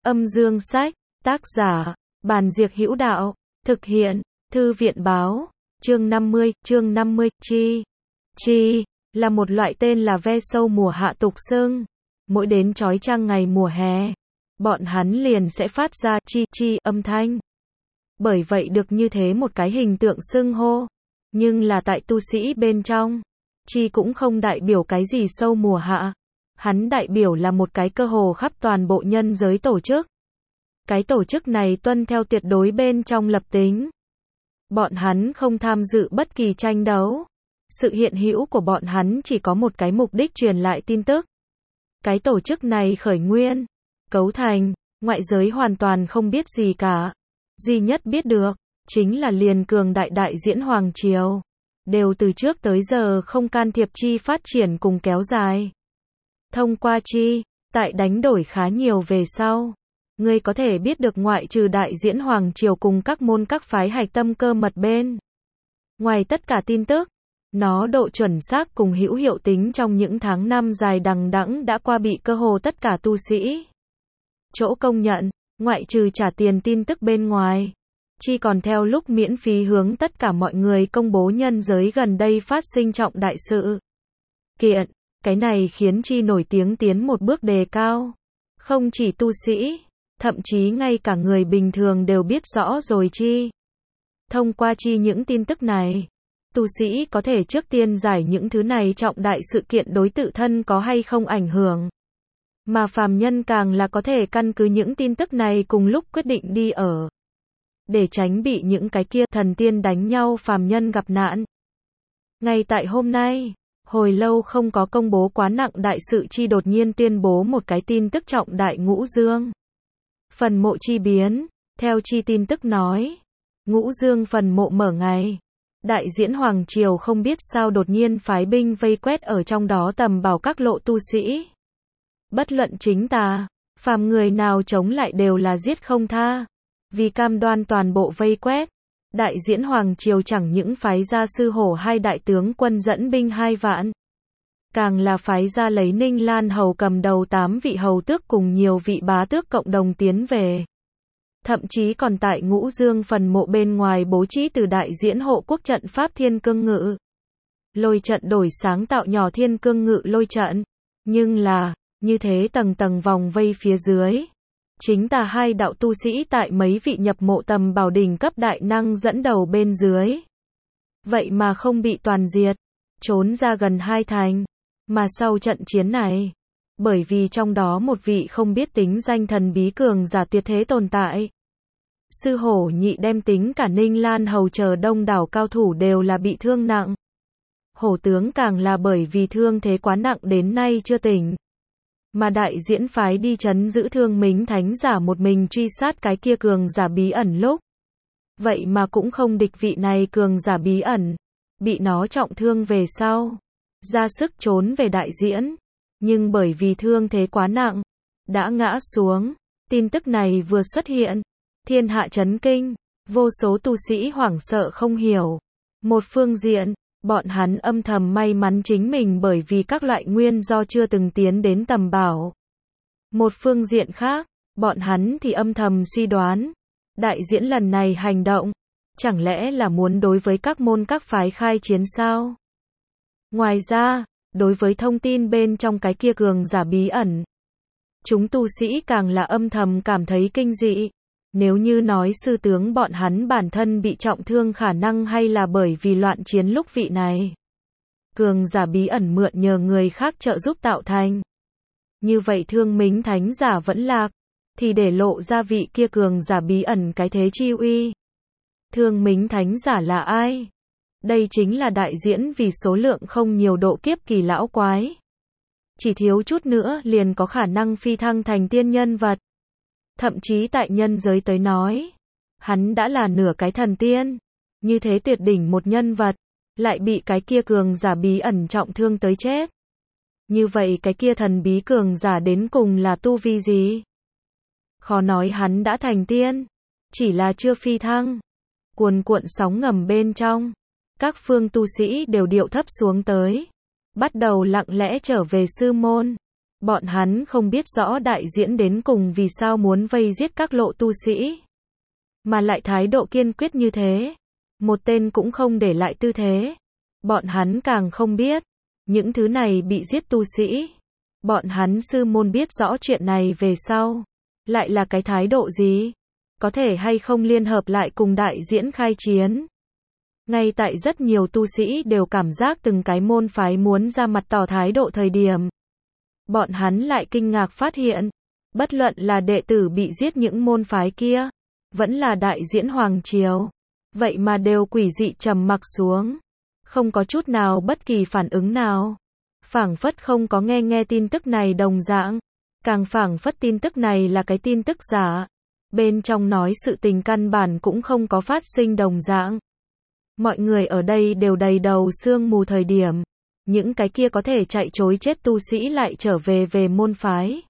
Âm dương sách, tác giả, Bàn Diệc Hữu Đạo, thực hiện, Thư viện báo, chương 50, chi. Chi, là một loại tên là ve sâu mùa hạ tục xưng. Mỗi đến chói chang ngày mùa hè, bọn hắn liền sẽ phát ra chi âm thanh. Bởi vậy được như thế một cái hình tượng xưng hô. Nhưng là tại tu sĩ bên trong, chi cũng không đại biểu cái gì sâu mùa hạ. Hắn đại biểu là một cái cơ hồ khắp toàn bộ nhân giới tổ chức. Cái tổ chức này tuân theo tuyệt đối bên trong lập tính. Bọn hắn không tham dự bất kỳ tranh đấu. Sự hiện hữu của bọn hắn chỉ có một cái mục đích truyền lại tin tức. Cái tổ chức này khởi nguyên, cấu thành, ngoại giới hoàn toàn không biết gì cả. Duy nhất biết được, chính là liền cường đại diễn Hoàng Triều. Đều từ trước tới giờ không can thiệp chi phát triển cùng kéo dài. Thông qua chi, tại đánh đổi khá nhiều về sau. Ngươi có thể biết được ngoại trừ đại diễn Hoàng Triều cùng các môn các phái hạch tâm cơ mật bên. Ngoài tất cả tin tức, nó độ chuẩn xác cùng hữu hiệu tính trong những tháng năm dài đằng đẵng đã qua bị cơ hồ tất cả tu sĩ chỗ công nhận, ngoại trừ trả tiền tin tức bên ngoài. Chi còn theo lúc miễn phí hướng tất cả mọi người công bố nhân giới gần đây phát sinh trọng đại sự kiện. Cái này khiến chi nổi tiếng tiến một bước đề cao. Không chỉ tu sĩ, thậm chí ngay cả người bình thường đều biết rõ rồi chi. Thông qua chi những tin tức này, tu sĩ có thể trước tiên giải những thứ này trọng đại sự kiện đối tự thân có hay không ảnh hưởng. Mà phàm nhân càng là có thể căn cứ những tin tức này cùng lúc quyết định đi ở. Để tránh bị những cái kia thần tiên đánh nhau phàm nhân gặp nạn. Ngay tại hôm nay, hồi lâu không có công bố quá nặng đại sự chi đột nhiên tuyên bố một cái tin tức trọng đại Ngũ Dương. Phần mộ chi biến, theo chi tin tức nói. Ngũ Dương phần mộ mở ngày. Đại diễn Hoàng Triều không biết sao đột nhiên phái binh vây quét ở trong đó tầm bảo các lộ tu sĩ. Bất luận chính tà, phàm người nào chống lại đều là giết không tha. Vì cam đoan toàn bộ vây quét, đại diễn Hoàng Triều chẳng những phái ra sư hổ hai đại tướng quân dẫn binh 2 vạn. Càng là phái ra lấy Ninh Lan Hầu cầm đầu 8 vị hầu tước cùng nhiều vị bá tước cộng đồng tiến về. Thậm chí còn tại Ngũ Dương phần mộ bên ngoài bố trí từ đại diễn hộ quốc trận pháp Thiên Cương Ngự. Lôi trận đổi sáng tạo nhỏ Thiên Cương Ngự lôi trận. Nhưng là, như thế tầng tầng vòng vây phía dưới. Chính tà hai đạo tu sĩ tại mấy vị nhập mộ tầm bảo đỉnh cấp đại năng dẫn đầu bên dưới. Vậy mà không bị toàn diệt, trốn ra gần 2 thành. Mà sau trận chiến này, bởi vì trong đó một vị không biết tính danh thần bí cường giả tuyệt thế tồn tại. Sư hổ nhị đem tính cả Ninh Lan Hầu chờ đông đảo cao thủ đều là bị thương nặng. Hổ tướng càng là bởi vì thương thế quá nặng đến nay chưa tỉnh. Mà đại diễn phái đi trấn giữ Thương Mính Thánh giả một mình truy sát cái kia cường giả bí ẩn lúc. Vậy mà cũng không địch vị này cường giả bí ẩn. Bị nó trọng thương về sau. Ra sức trốn về đại diễn. Nhưng bởi vì thương thế quá nặng. Đã ngã xuống. Tin tức này vừa xuất hiện. Thiên hạ chấn kinh. Vô số tu sĩ hoảng sợ không hiểu. Một phương diện. Bọn hắn âm thầm may mắn chính mình bởi vì các loại nguyên do chưa từng tiến đến tầm bảo. Một phương diện khác, bọn hắn thì âm thầm suy đoán. Đại diễn lần này hành động, chẳng lẽ là muốn đối với các môn các phái khai chiến sao? Ngoài ra, đối với thông tin bên trong cái kia cường giả bí ẩn, chúng tu sĩ càng là âm thầm cảm thấy kinh dị. Nếu như nói sư tướng bọn hắn bản thân bị trọng thương khả năng hay là bởi vì loạn chiến lúc vị này. Cường giả bí ẩn mượn nhờ người khác trợ giúp tạo thành. Như vậy Thương Mính Thánh giả vẫn lạc, thì để lộ ra vị kia cường giả bí ẩn cái thế chi uy. Thương Mính Thánh giả là ai? Đây chính là đại diễn vì số lượng không nhiều độ kiếp kỳ lão quái. Chỉ thiếu chút nữa liền có khả năng phi thăng thành tiên nhân vật. Thậm chí tại nhân giới tới nói, hắn đã là nửa cái thần tiên. Như thế tuyệt đỉnh một nhân vật, lại bị cái kia cường giả bí ẩn trọng thương tới chết. Như vậy cái kia thần bí cường giả đến cùng là tu vi gì? Khó nói hắn đã thành tiên, chỉ là chưa phi thăng. Cuồn cuộn sóng ngầm bên trong, các phương tu sĩ đều điệu thấp xuống tới. Bắt đầu lặng lẽ trở về sư môn. Bọn hắn không biết rõ đại diễn đến cùng vì sao muốn vây giết các lộ tu sĩ, mà lại thái độ kiên quyết như thế. Một tên cũng không để lại tư thế. Bọn hắn càng không biết, những thứ này bị giết tu sĩ, bọn hắn sư môn biết rõ chuyện này về sau, lại là cái thái độ gì? Có thể hay không liên hợp lại cùng đại diễn khai chiến? Ngay tại rất nhiều tu sĩ đều cảm giác từng cái môn phái muốn ra mặt tỏ thái độ thời điểm, bọn hắn lại kinh ngạc phát hiện, bất luận là đệ tử bị giết những môn phái kia, vẫn là đại diễn hoàng triều, vậy mà đều quỷ dị trầm mặc xuống, không có chút nào bất kỳ phản ứng nào, phảng phất không có nghe tin tức này đồng dạng, càng phảng phất tin tức này là cái tin tức giả, bên trong nói sự tình căn bản cũng không có phát sinh đồng dạng. Mọi người ở đây đều đầy đầu sương mù thời điểm, những cái kia có thể chạy trối chết tu sĩ lại trở về môn phái.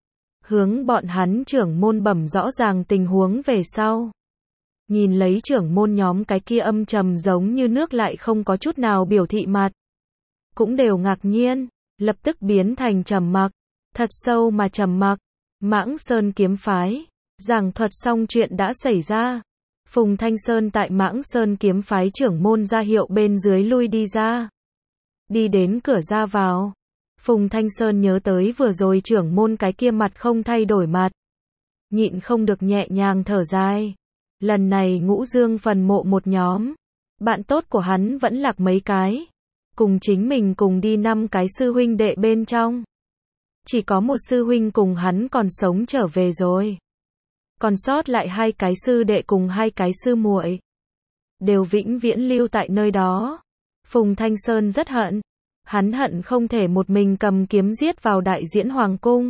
Hướng bọn hắn trưởng môn bẩm rõ ràng tình huống về sau. Nhìn lấy trưởng môn nhóm cái kia âm trầm giống như nước lại không có chút nào biểu thị mặt. Cũng đều ngạc nhiên, lập tức biến thành trầm mặc, thật sâu mà trầm mặc. Mãng Sơn kiếm phái, giảng thuật xong chuyện đã xảy ra. Phùng Thanh Sơn tại Mãng Sơn kiếm phái trưởng môn ra hiệu bên dưới lui đi ra. Đi đến cửa ra vào. Phùng Thanh Sơn nhớ tới vừa rồi trưởng môn cái kia mặt không thay đổi mặt. Nhịn không được nhẹ nhàng thở dài. Lần này Ngũ Dương phần mộ một nhóm. Bạn tốt của hắn vẫn lạc mấy cái. Cùng chính mình cùng đi 5 cái sư huynh đệ bên trong. Chỉ có một sư huynh cùng hắn còn sống trở về rồi. Còn sót lại 2 cái sư đệ cùng 2 cái sư muội, đều vĩnh viễn lưu tại nơi đó. Phùng Thanh Sơn rất hận. Hắn hận không thể một mình cầm kiếm giết vào đại diễn hoàng cung.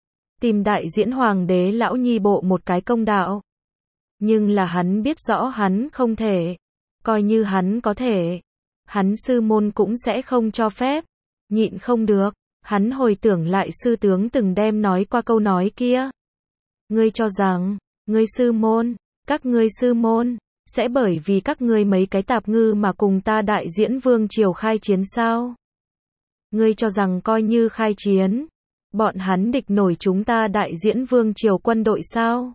Tìm đại diễn hoàng đế lão nhi bộ một cái công đạo. Nhưng là hắn biết rõ hắn không thể. Coi như hắn có thể, hắn sư môn cũng sẽ không cho phép. Nhịn không được, hắn hồi tưởng lại sư tướng từng đem nói qua câu nói kia. Ngươi cho rằng, ngươi sư môn, các ngươi sư môn, sẽ bởi vì các ngươi mấy cái tạp ngư mà cùng ta đại diễn vương triều khai chiến sao? Ngươi cho rằng coi như khai chiến, bọn hắn địch nổi chúng ta đại diễn vương triều quân đội sao?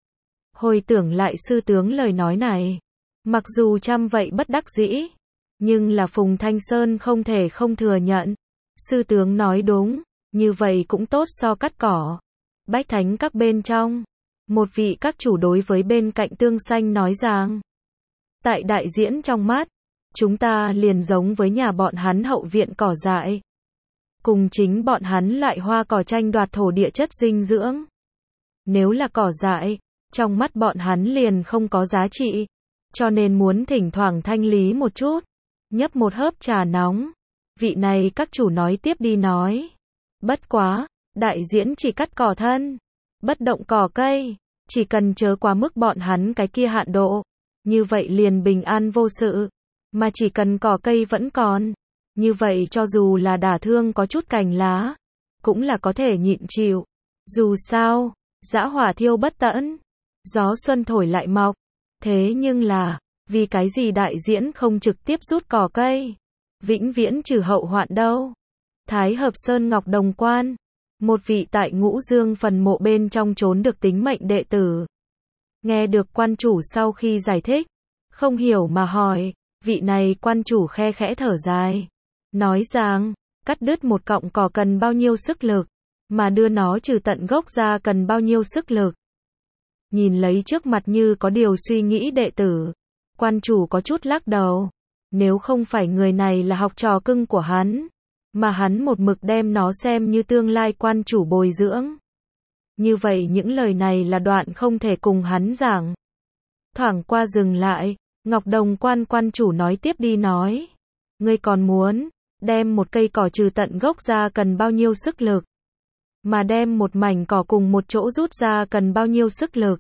Hồi tưởng lại sư tướng lời nói này, mặc dù trăm vậy bất đắc dĩ, nhưng là Phùng Thanh Sơn không thể không thừa nhận. Sư tướng nói đúng, như vậy cũng tốt so cắt cỏ. Bách thánh các bên trong, một vị các chủ đối với bên cạnh Tương Xanh nói rằng, tại đại diễn trong mắt, chúng ta liền giống với nhà bọn hắn hậu viện cỏ dại. Cùng chính bọn hắn loại hoa cỏ tranh đoạt thổ địa chất dinh dưỡng. Nếu là cỏ dại, trong mắt bọn hắn liền không có giá trị, cho nên muốn thỉnh thoảng thanh lý một chút. Nhấp một hớp trà nóng, vị này các chủ nói tiếp đi nói. Bất quá, đại diễn chỉ cắt cỏ thân, bất động cỏ cây, chỉ cần chớ quá mức bọn hắn cái kia hạn độ, như vậy liền bình an vô sự, mà chỉ cần cỏ cây vẫn còn, như vậy cho dù là đả thương có chút cành lá, cũng là có thể nhịn chịu. Dù sao, dã hỏa thiêu bất tận, gió xuân thổi lại mọc, thế nhưng là, vì cái gì đại diễn không trực tiếp rút cỏ cây, vĩnh viễn trừ hậu hoạn đâu. Thái Hợp Sơn Ngọc Đồng Quan, một vị tại Ngũ Dương phần mộ bên trong trốn được tính mệnh đệ tử. Nghe được quan chủ sau khi giải thích, không hiểu mà hỏi, vị này quan chủ khe khẽ thở dài, nói rằng, cắt đứt một cọng cỏ cần bao nhiêu sức lực, mà đưa nó trừ tận gốc ra cần bao nhiêu sức lực. Nhìn lấy trước mặt như có điều suy nghĩ đệ tử, quan chủ có chút lắc đầu, nếu không phải người này là học trò cưng của hắn, mà hắn một mực đem nó xem như tương lai quan chủ bồi dưỡng. Như vậy những lời này là đoạn không thể cùng hắn giảng. Thoảng qua dừng lại, Ngọc Đồng quan quan chủ nói tiếp đi nói. Ngươi còn muốn, đem một cây cỏ trừ tận gốc ra cần bao nhiêu sức lực? Mà đem một mảnh cỏ cùng một chỗ rút ra cần bao nhiêu sức lực?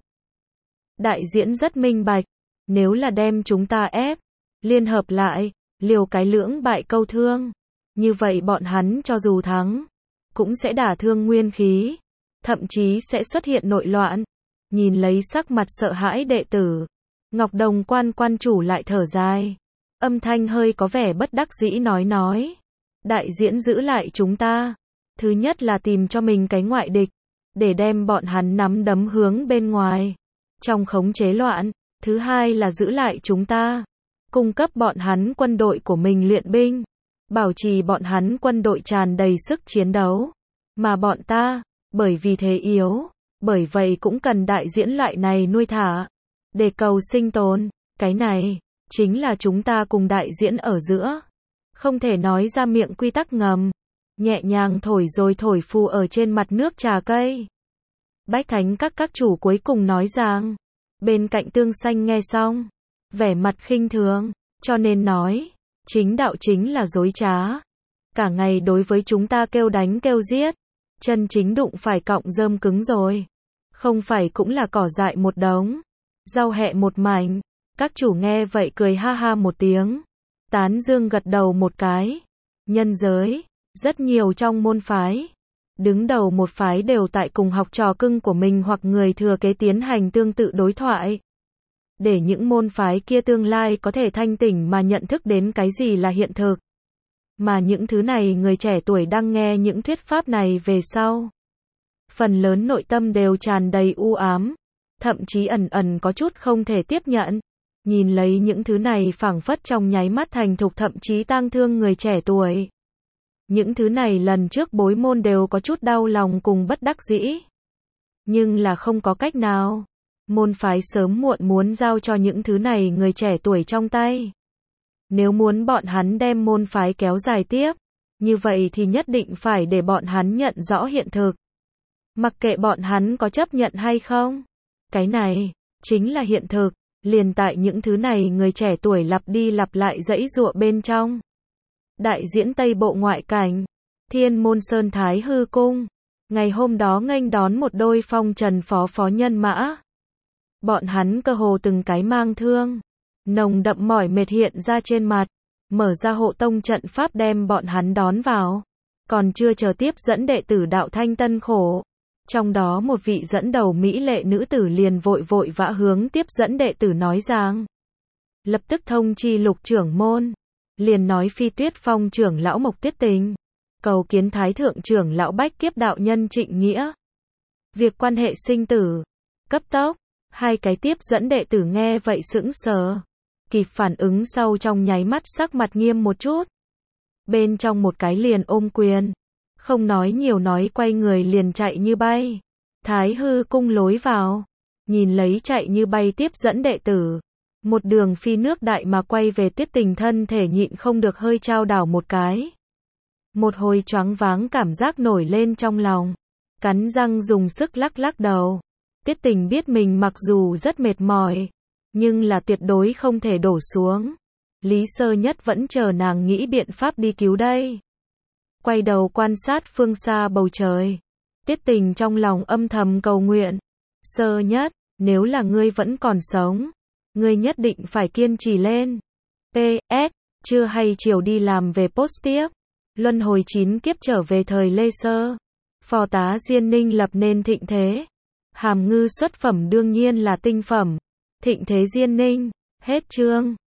Đại diễn rất minh bạch, nếu là đem chúng ta ép, liên hợp lại, liều cái lưỡng bại câu thương. Như vậy bọn hắn cho dù thắng, cũng sẽ đả thương nguyên khí, thậm chí sẽ xuất hiện nội loạn. Nhìn lấy sắc mặt sợ hãi đệ tử, Ngọc Đồng quan quan chủ lại thở dài, âm thanh hơi có vẻ bất đắc dĩ nói. Đại diễn giữ lại chúng ta, Thứ nhất là tìm cho mình cái ngoại địch, để đem bọn hắn nắm đấm hướng bên ngoài, trong khống chế loạn. Thứ hai là giữ lại chúng ta, cung cấp bọn hắn quân đội của mình luyện binh, bảo trì bọn hắn quân đội tràn đầy sức chiến đấu. Mà bọn ta, bởi vì thế yếu, bởi vậy cũng cần đại diễn loại này nuôi thả, để cầu sinh tồn. Cái này, chính là chúng ta cùng đại diễn ở giữa. Không thể nói ra miệng quy tắc ngầm, nhẹ nhàng thổi rồi thổi phù ở trên mặt nước trà cây. Bách Thánh các chủ cuối cùng nói rằng, bên cạnh Tương Xanh nghe xong, vẻ mặt khinh thường, cho nên nói, chính đạo chính là dối trá. Cả ngày đối với chúng ta kêu đánh kêu giết, chân chính đụng phải cọng rơm cứng rồi. Không phải cũng là cỏ dại một đống, rau hẹ một mảnh. Các chủ nghe vậy cười ha ha một tiếng, tán dương gật đầu một cái. Nhân giới, rất nhiều trong môn phái, đứng đầu một phái đều tại cùng học trò cưng của mình hoặc người thừa kế tiến hành tương tự đối thoại. Để những môn phái kia tương lai có thể thanh tỉnh mà nhận thức đến cái gì là hiện thực. Mà những thứ này người trẻ tuổi đang nghe những thuyết pháp này về sau, phần lớn nội tâm đều tràn đầy u ám, thậm chí ẩn ẩn có chút không thể tiếp nhận. Nhìn lấy những thứ này phảng phất trong nháy mắt thành thục thậm chí tang thương người trẻ tuổi. Những thứ này lần trước bối môn đều có chút đau lòng cùng bất đắc dĩ. Nhưng là không có cách nào. Môn phái sớm muộn muốn giao cho những thứ này người trẻ tuổi trong tay. Nếu muốn bọn hắn đem môn phái kéo dài tiếp, như vậy thì nhất định phải để bọn hắn nhận rõ hiện thực. Mặc kệ bọn hắn có chấp nhận hay không. Cái này, chính là hiện thực. Liền tại những thứ này người trẻ tuổi lặp đi lặp lại giãy giụa bên trong. Đại diễn Tây Bộ ngoại cảnh, Thiên Môn Sơn Thái Hư Cung. Ngày hôm đó nghênh đón một đôi phong trần phó nhân mã. Bọn hắn cơ hồ từng cái mang thương, nồng đậm mỏi mệt hiện ra trên mặt, mở ra hộ tông trận pháp đem bọn hắn đón vào. Còn chưa chờ tiếp dẫn đệ tử đạo thanh tân khổ. Trong đó một vị dẫn đầu mỹ lệ nữ tử liền vội vã hướng tiếp dẫn đệ tử nói rằng, lập tức thông chi Lục trưởng môn, liền nói Phi Tuyết Phong trưởng lão Mộc Tuyết Tình, cầu kiến Thái thượng trưởng lão Bách Kiếp đạo nhân Trịnh Nghĩa. Việc quan hệ sinh tử, cấp tốc, hai cái tiếp dẫn đệ tử nghe vậy sững sờ, kịp phản ứng sau trong nháy mắt sắc mặt nghiêm một chút. Bên trong một cái liền ôm quyền, không nói nhiều nói quay người liền chạy như bay. Thái Hư Cung lối vào, nhìn lấy chạy như bay tiếp dẫn đệ tử, một đường phi nước đại mà quay về Tuyết Tình thân thể nhịn không được hơi chao đảo một cái. Một hồi choáng váng cảm giác nổi lên trong lòng, cắn răng dùng sức lắc đầu. Tuyết Tình biết mình mặc dù rất mệt mỏi, nhưng là tuyệt đối không thể đổ xuống. Lý Sơ Nhất vẫn chờ nàng nghĩ biện pháp đi cứu đây. Quay đầu quan sát phương xa bầu trời, Tuyết Tình trong lòng âm thầm cầu nguyện. Sơ Nhất, nếu là ngươi vẫn còn sống, ngươi nhất định phải kiên trì lên. PS, trưa hay chiều đi làm về post tiếp. Luân hồi 9 kiếp trở về thời Lê Sơ. Phò tá Diên Ninh lập nên thịnh thế. Hàm ngư xuất phẩm đương nhiên là tinh phẩm. Thịnh thế Diên Ninh. Hết chương.